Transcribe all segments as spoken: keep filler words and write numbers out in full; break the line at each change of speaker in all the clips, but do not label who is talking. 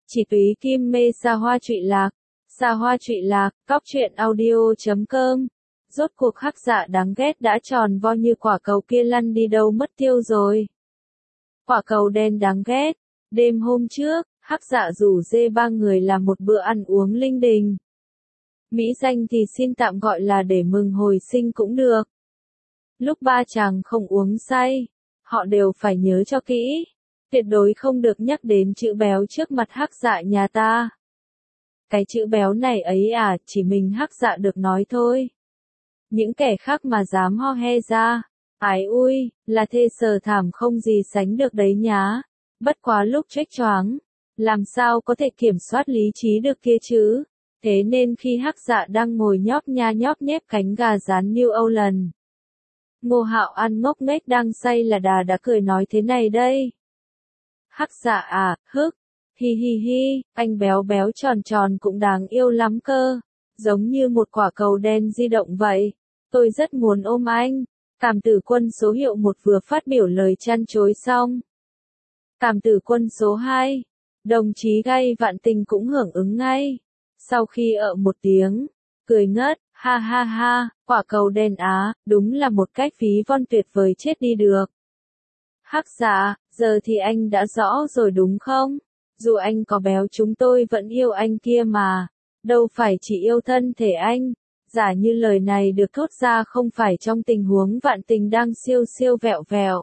Chỉ túy kim mê xa hoa trụy lạc, xa hoa trụy lạc, cóc truyện audio chấm com. Rốt cuộc Hắc Dạ đáng ghét đã tròn vo như quả cầu kia lăn đi đâu mất tiêu rồi. Quả cầu đen đáng ghét. Đêm hôm trước, Hắc Dạ rủ dê ba người làm một bữa ăn uống linh đình. Mỹ danh thì xin tạm gọi là để mừng hồi sinh cũng được. Lúc ba chàng không uống say, họ đều phải nhớ cho kỹ. Tuyệt đối không được nhắc đến chữ béo trước mặt Hắc Dạ nhà ta. Cái chữ béo này ấy à, chỉ mình Hắc Dạ được nói thôi. Những kẻ khác mà dám ho he ra, ái ui, là thê sờ thảm không gì sánh được đấy nhá. Bất quá lúc choếch choáng, làm sao có thể kiểm soát lý trí được kia chứ. Thế nên khi Hắc Dạ đang ngồi nhóp nha nhóp nhép cánh gà rán New Orleans, Ngô Hạo An ngốc nghếch đang say là đà đã cười nói thế này đây. Hắc Dạ à, hức, hi hi hi, anh béo béo tròn tròn cũng đáng yêu lắm cơ, giống như một quả cầu đen di động vậy. Tôi rất muốn ôm anh. Cảm tử quân số hiệu một vừa phát biểu lời chăn chối xong. Cảm tử quân số hai, đồng chí Gay Vạn Tình cũng hưởng ứng ngay. Sau khi ợ một tiếng, cười ngất, ha ha ha, quả cầu đen á, đúng là một cách ví von tuyệt vời chết đi được. Hắc Dạ, giờ thì anh đã rõ rồi đúng không? Dù anh có béo chúng tôi vẫn yêu anh kia mà, đâu phải chỉ yêu thân thể anh. Giả như lời này được thốt ra không phải trong tình huống Vạn Tình đang siêu siêu vẹo vẹo,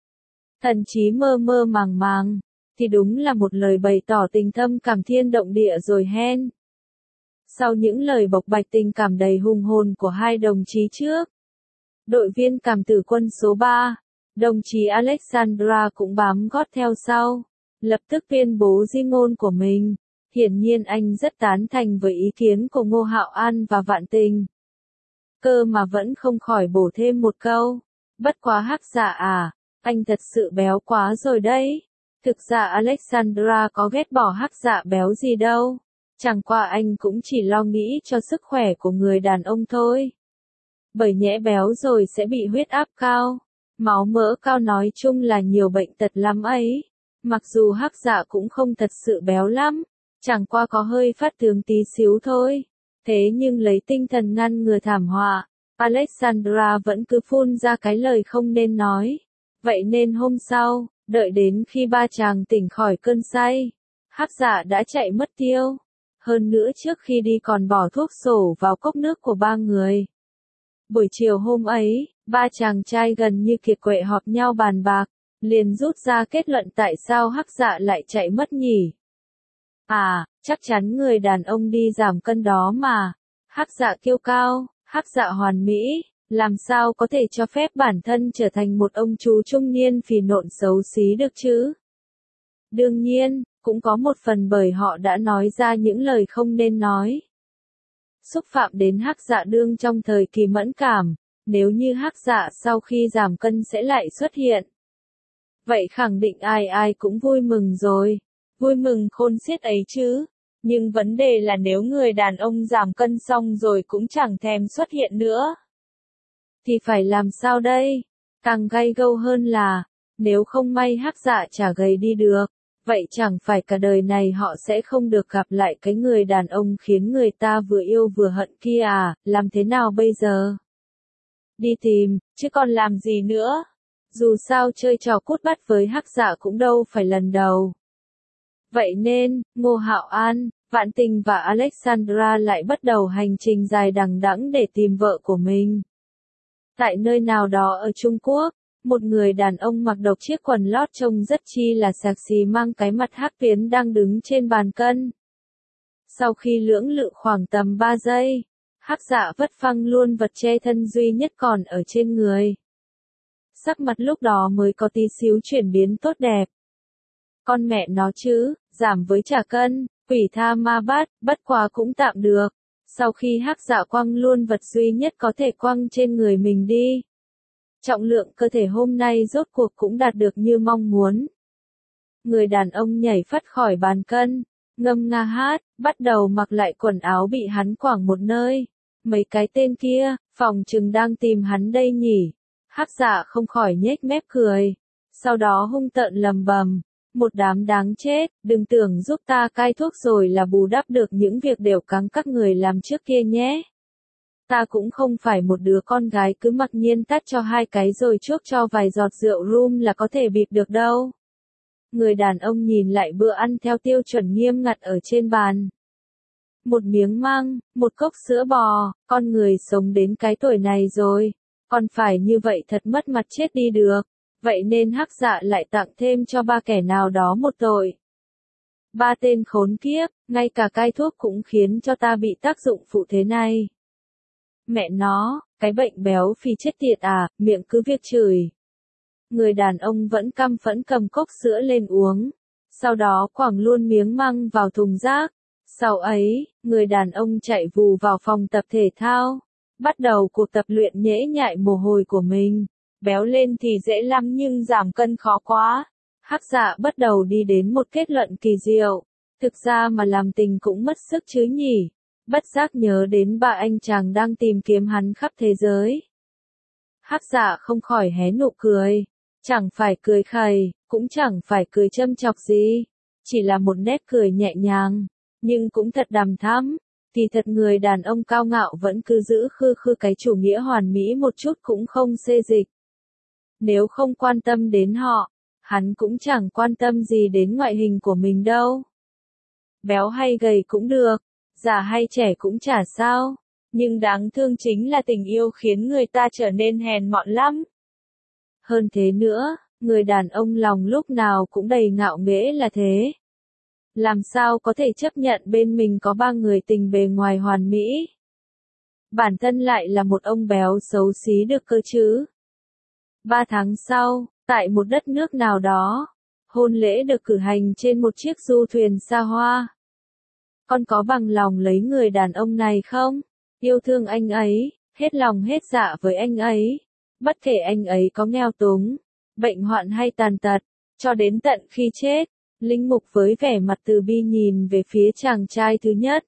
thần trí mơ mơ màng màng, thì đúng là một lời bày tỏ tình thâm cảm thiên động địa rồi hen. Sau những lời bộc bạch tình cảm đầy hùng hồn của hai đồng chí trước, đội viên cảm tử quân số ba, đồng chí Alexandra cũng bám gót theo sau, lập tức tuyên bố di ngôn của mình. Hiển nhiên anh rất tán thành với ý kiến của Ngô Hạo An và Vạn Tình. Cơ mà vẫn không khỏi bổ thêm một câu. Bất quá Hắc Dạ à, anh thật sự béo quá rồi đấy. Thực ra Alexandra có ghét bỏ Hắc Dạ béo gì đâu. Chẳng qua anh cũng chỉ lo nghĩ cho sức khỏe của người đàn ông thôi. Bởi nhẽ béo rồi sẽ bị huyết áp cao, máu mỡ cao, nói chung là nhiều bệnh tật lắm ấy. Mặc dù Hắc Dạ cũng không thật sự béo lắm, chẳng qua có hơi phát tướng tí xíu thôi. Thế nhưng lấy tinh thần ngăn ngừa thảm họa, Alexandra vẫn cứ phun ra cái lời không nên nói. Vậy nên hôm sau, đợi đến khi ba chàng tỉnh khỏi cơn say, Hắc Dạ đã chạy mất tiêu. Hơn nữa trước khi đi còn bỏ thuốc sổ vào cốc nước của ba người. Buổi chiều hôm ấy, ba chàng trai gần như kiệt quệ họp nhau bàn bạc, liền rút ra kết luận tại sao Hắc Dạ lại chạy mất nhỉ. À, chắc chắn người đàn ông đi giảm cân đó mà. Hắc Dạ kiêu cao, Hắc Dạ hoàn mỹ, làm sao có thể cho phép bản thân trở thành một ông chú trung niên phì nộn xấu xí được chứ? Đương nhiên, cũng có một phần bởi họ đã nói ra những lời không nên nói, xúc phạm đến Hắc Dạ đương trong thời kỳ mẫn cảm. Nếu như Hắc Dạ sau khi giảm cân sẽ lại xuất hiện, vậy khẳng định ai ai cũng vui mừng rồi. Vui mừng khôn xiết ấy chứ. Nhưng vấn đề là nếu người đàn ông giảm cân xong rồi cũng chẳng thèm xuất hiện nữa, thì phải làm sao đây? Càng gay gâu hơn là, nếu không may Hắc Dạ chả gầy đi được, vậy chẳng phải cả đời này họ sẽ không được gặp lại cái người đàn ông khiến người ta vừa yêu vừa hận kia à, làm thế nào bây giờ? Đi tìm, chứ còn làm gì nữa? Dù sao chơi trò cút bắt với Hắc Dạ cũng đâu phải lần đầu. Vậy nên, Ngô Hạo An, Vạn Tình và Alexandra lại bắt đầu hành trình dài đằng đẵng để tìm vợ của mình. Tại nơi nào đó ở Trung Quốc, một người đàn ông mặc độc chiếc quần lót trông rất chi là sexy mang cái mặt hắc tuyến đang đứng trên bàn cân. Sau khi lưỡng lự khoảng tầm ba giây, Hắc Dạ vất phăng luôn vật che thân duy nhất còn ở trên người. Sắc mặt lúc đó mới có tí xíu chuyển biến tốt đẹp. Con mẹ nó chứ, giảm với trả cân, quỷ tha ma bát, bất quá cũng tạm được. Sau khi Hắc Dạ quăng luôn vật duy nhất có thể quăng trên người mình đi, trọng lượng cơ thể hôm nay rốt cuộc cũng đạt được như mong muốn. Người đàn ông nhảy phắt khỏi bàn cân, ngâm nga hát, bắt đầu mặc lại quần áo bị hắn quẳng một nơi. Mấy cái tên kia, phòng chừng đang tìm hắn đây nhỉ. Hắc Dạ không khỏi nhếch mép cười, sau đó hung tợn lầm bầm, Một đám đáng chết, đừng tưởng giúp ta cai thuốc rồi là bù đắp được những việc đều cắng các người làm trước kia nhé. Ta cũng không phải một đứa con gái cứ mặc nhiên tắt cho hai cái rồi chuốc cho vài giọt rượu rum là có thể bịp được đâu. Người đàn ông nhìn lại bữa ăn theo tiêu chuẩn nghiêm ngặt ở trên bàn. Một miếng măng, một cốc sữa bò, con người sống đến cái tuổi này rồi, còn phải như vậy thật mất mặt chết đi được. Vậy nên Hắc Dạ lại tặng thêm cho ba kẻ nào đó một tội. Ba tên khốn kiếp, ngay cả cai thuốc cũng khiến cho ta bị tác dụng phụ thế này. Mẹ nó, cái bệnh béo phì chết tiệt à, miệng cứ việc chửi. Người đàn ông vẫn căm phẫn cầm cốc sữa lên uống, sau đó quẳng luôn miếng măng vào thùng rác. Sau ấy, người đàn ông chạy vù vào phòng tập thể thao, bắt đầu cuộc tập luyện nhễ nhại mồ hôi của mình. Béo lên thì dễ lắm nhưng giảm cân khó quá. Hắc Dạ bắt đầu đi đến một kết luận kỳ diệu. Thực ra mà làm tình cũng mất sức chứ nhỉ. Bất giác nhớ đến ba anh chàng đang tìm kiếm hắn khắp thế giới. Hắc Dạ không khỏi hé nụ cười. Chẳng phải cười khẩy, cũng chẳng phải cười châm chọc gì. Chỉ là một nét cười nhẹ nhàng, nhưng cũng thật đằm thắm. Thì thật người đàn ông cao ngạo vẫn cứ giữ khư khư cái chủ nghĩa hoàn mỹ một chút cũng không xê dịch. Nếu không quan tâm đến họ, hắn cũng chẳng quan tâm gì đến ngoại hình của mình đâu. Béo hay gầy cũng được, già hay trẻ cũng chả sao, nhưng đáng thương chính là tình yêu khiến người ta trở nên hèn mọn lắm. Hơn thế nữa, người đàn ông lòng lúc nào cũng đầy ngạo nghễ là thế. Làm sao có thể chấp nhận bên mình có ba người tình bề ngoài hoàn mỹ? Bản thân lại là một ông béo xấu xí được cơ chứ? Ba tháng sau, tại một đất nước nào đó, hôn lễ được cử hành trên một chiếc du thuyền xa hoa. Con có bằng lòng lấy người đàn ông này không? Yêu thương anh ấy, hết lòng hết dạ với anh ấy. Bất kể anh ấy có nghèo túng, bệnh hoạn hay tàn tật, cho đến tận khi chết, Linh Mục với vẻ mặt từ bi nhìn về phía chàng trai thứ nhất.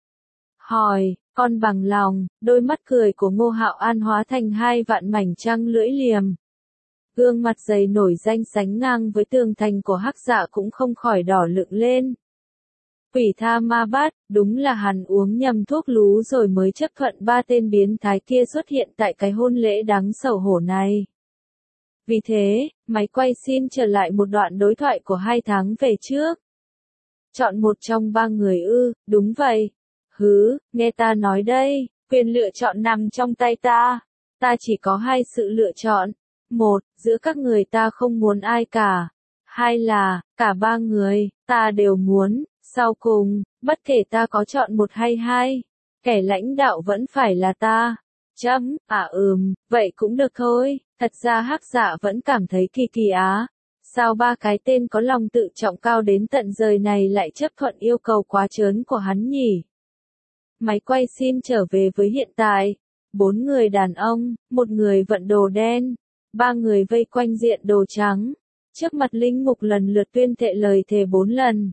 Hỏi, con bằng lòng, đôi mắt cười của Ngô Hạo An hóa thành hai vạn mảnh trăng lưỡi liềm. Gương mặt dày nổi danh sánh ngang với tường thành của Hắc Dạ cũng không khỏi đỏ lựng lên. Quỷ tha ma bát, đúng là hắn uống nhầm thuốc lú rồi mới chấp thuận ba tên biến thái kia xuất hiện tại cái hôn lễ đáng xấu hổ này. Vì thế, máy quay xin trở lại một đoạn đối thoại của hai tháng về trước. Chọn một trong ba người ư, đúng vậy. Hứ, nghe ta nói đây, quyền lựa chọn nằm trong tay ta. Ta chỉ có hai sự lựa chọn. Một, giữa các người ta không muốn ai cả. Hai là, cả ba người, ta đều muốn. Sau cùng, bất kể ta có chọn một hay hai, kẻ lãnh đạo vẫn phải là ta. Chấm, à ừm, vậy cũng được thôi. Thật ra Hắc Dạ vẫn cảm thấy kỳ kỳ á. Sao ba cái tên có lòng tự trọng cao đến tận giờ này lại chấp thuận yêu cầu quá trớn của hắn nhỉ? Máy quay xin trở về với hiện tại. Bốn người đàn ông, một người vận đồ đen, ba người vây quanh diện đồ trắng. Trước mặt linh mục lần lượt tuyên thệ lời thề bốn lần.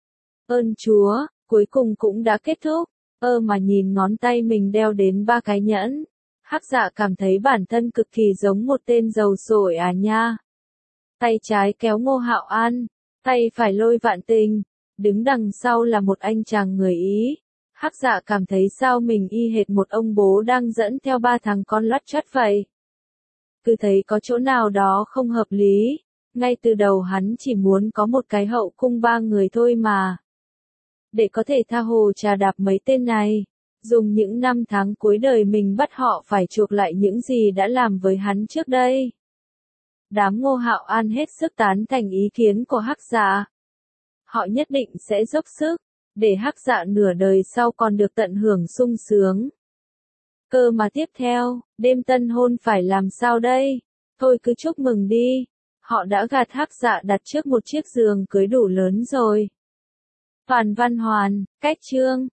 Ơn Chúa, cuối cùng cũng đã kết thúc. Ơ mà nhìn ngón tay mình đeo đến ba cái nhẫn. Hắc Dạ cảm thấy bản thân cực kỳ giống một tên giàu sổi à nha. Tay trái kéo Ngô Hạo An, tay phải lôi Vạn Tình, đứng đằng sau là một anh chàng người Ý. Hắc Dạ cảm thấy sao mình y hệt một ông bố đang dẫn theo ba thằng con lót chót vậy. Cứ thấy có chỗ nào đó không hợp lý. Ngay từ đầu hắn chỉ muốn có một cái hậu cung ba người thôi mà. Để có thể tha hồ trà đạp mấy tên này. Dùng những năm tháng cuối đời mình bắt họ phải chuộc lại những gì đã làm với hắn trước đây. Đám Ngô Hạo An hết sức tán thành ý kiến của Hắc Dạ. Họ nhất định sẽ dốc sức, để Hắc Dạ nửa đời sau còn được tận hưởng sung sướng. Cơ mà tiếp theo, đêm tân hôn phải làm sao đây? Thôi cứ chúc mừng đi. Họ đã gạt Hắc Dạ đặt trước một chiếc giường cưới đủ lớn rồi. Toàn Văn Hoàn, cách chương.